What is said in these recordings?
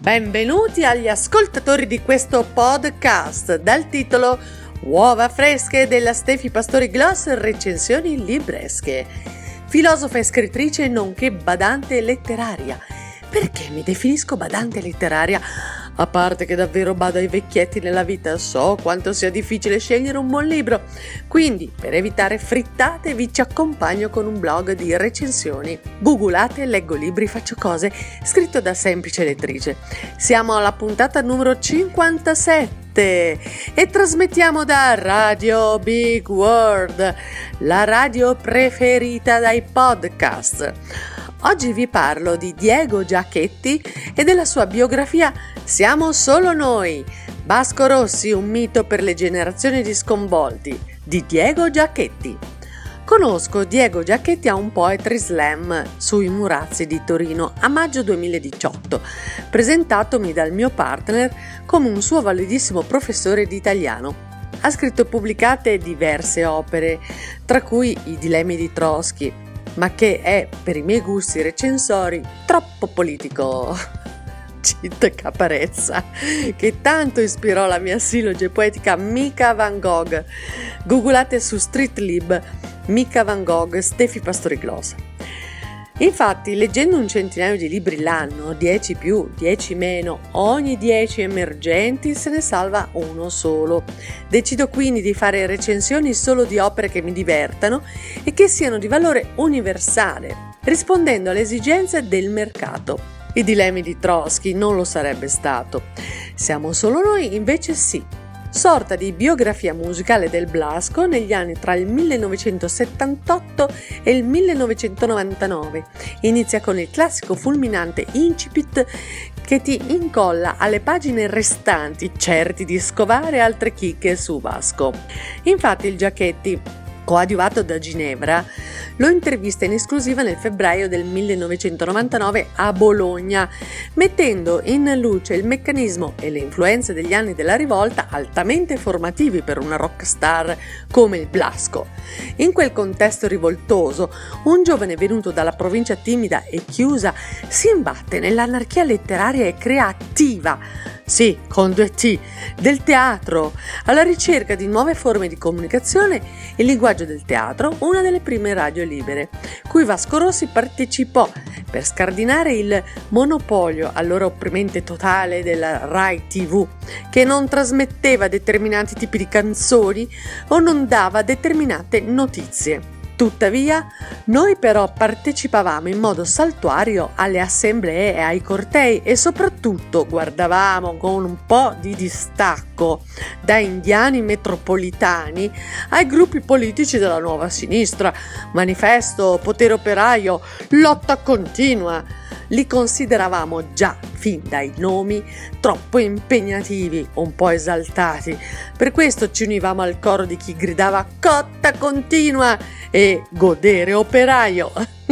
Benvenuti agli ascoltatori di questo podcast dal titolo Uova fresche della Stefi Pastori Gloss, recensioni libresche. Filosofa e scrittrice nonché badante letteraria. Perché mi definisco badante letteraria? A parte che davvero bado ai vecchietti nella vita, so quanto sia difficile scegliere un buon libro. Quindi, per evitare frittate, vi ci accompagno con un blog di recensioni. Googolate Leggo libri, faccio cose, scritto da semplice lettrice. Siamo alla puntata numero 57 e trasmettiamo da Radio Big World, la radio preferita dai podcast. Oggi vi parlo di Diego Giacchetti e della sua biografia Siamo solo noi, Vasco Rossi, un mito per le generazioni di sconvolti, di Diego Giacchetti. Conosco Diego Giacchetti a un poetry slam sui Murazzi di Torino a maggio 2018, presentatomi dal mio partner come un suo validissimo professore di italiano. Ha scritto e pubblicate diverse opere, tra cui I dilemmi di Trotsky, ma che è, per i miei gusti recensori, troppo politico. Cita Caparezza, che tanto ispirò la mia siloge poetica Mica Van Gogh. Googolate su Streetlib Mica Van Gogh, Stefi Pastori Gloss. Infatti, leggendo un centinaio di libri l'anno, 10 più, 10 meno, ogni 10 emergenti se ne salva uno solo. Decido quindi di fare recensioni solo di opere che mi divertano e che siano di valore universale, rispondendo alle esigenze del mercato. I dilemmi di Trotsky non lo sarebbe stato. Siamo solo noi, invece sì. Sorta di biografia musicale del Blasco negli anni tra il 1978 e il 1999. Inizia con il classico fulminante incipit che ti incolla alle pagine restanti, certi di scovare altre chicche su Vasco. Infatti il Giacchetti, coadiuvato da Ginevra, lo intervista in esclusiva nel febbraio del 1999 a Bologna, mettendo in luce il meccanismo e le influenze degli anni della rivolta altamente formativi per una rockstar come il Blasco. In quel contesto rivoltoso, un giovane venuto dalla provincia timida e chiusa si imbatte nell'anarchia letteraria e creativa, sì, con 2 T, del teatro, alla ricerca di nuove forme di comunicazione. Il linguaggio del teatro, una delle prime radio libere, cui Vasco Rossi partecipò per scardinare il monopolio, allora opprimente totale, della Rai TV, che non trasmetteva determinati tipi di canzoni o non dava determinate notizie. Tuttavia, noi però partecipavamo in modo saltuario alle assemblee e ai cortei e soprattutto guardavamo con un po' di distacco da indiani metropolitani ai gruppi politici della nuova sinistra, Manifesto, Potere Operaio, Lotta Continua. Li consideravamo già, fin dai nomi, troppo impegnativi, un po' esaltati. Per questo ci univamo al coro di chi gridava Cotta Continua e Godere Operaio.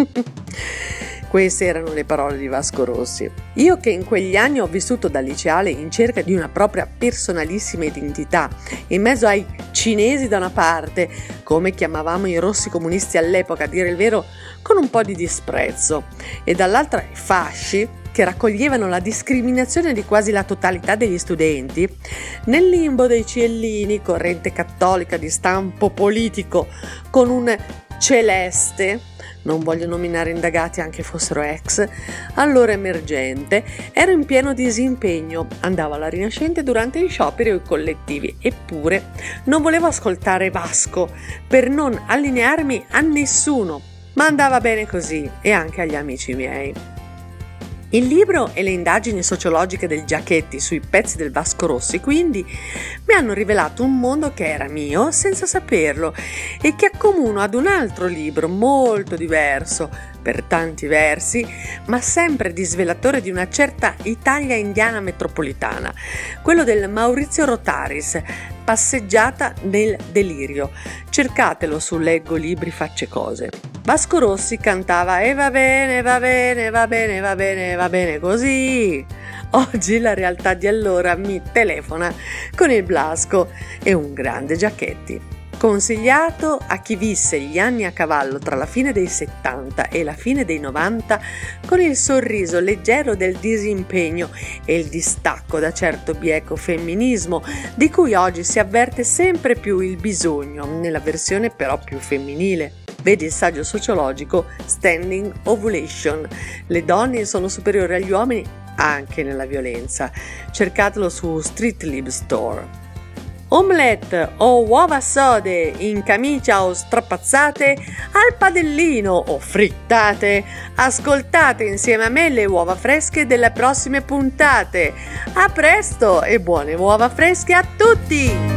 Queste erano le parole di Vasco Rossi. Io che in quegli anni ho vissuto da liceale in cerca di una propria personalissima identità, in mezzo ai cinesi da una parte, come chiamavamo i rossi comunisti all'epoca, a dire il vero, con un po' di disprezzo, e dall'altra i fasci, che raccoglievano la discriminazione di quasi la totalità degli studenti, nel limbo dei ciellini, corrente cattolica di stampo politico, con un celeste, non voglio nominare indagati anche fossero ex, allora emergente, ero in pieno disimpegno, andavo alla Rinascente durante gli scioperi o i collettivi, eppure non volevo ascoltare Vasco per non allinearmi a nessuno, ma andava bene così e anche agli amici miei. Il libro e le indagini sociologiche del Giacchetti sui pezzi del Vasco Rossi, quindi, mi hanno rivelato un mondo che era mio senza saperlo e che accomuno ad un altro libro molto diverso, per tanti versi, ma sempre disvelatore di una certa Italia indiana metropolitana, quello del Maurizio Rotaris, Passeggiata nel delirio. Cercatelo su Leggo libri, facce cose. Vasco Rossi cantava e va bene, va bene, va bene, va bene, va bene così. Oggi la realtà di allora mi telefona con il Blasco e un grande Giacchetti. Consigliato a chi visse gli anni a cavallo tra la fine dei 70 e la fine dei 90 con il sorriso leggero del disimpegno e il distacco da certo bieco femminismo di cui oggi si avverte sempre più il bisogno, nella versione però più femminile. Vedi il saggio sociologico Standing Ovulation. Le donne sono superiori agli uomini anche nella violenza. Cercatelo su Streetlib Store. Omelette o uova sode in camicia o strapazzate al padellino o frittate. Ascoltate insieme a me le uova fresche delle prossime puntate. A presto e buone uova fresche a tutti!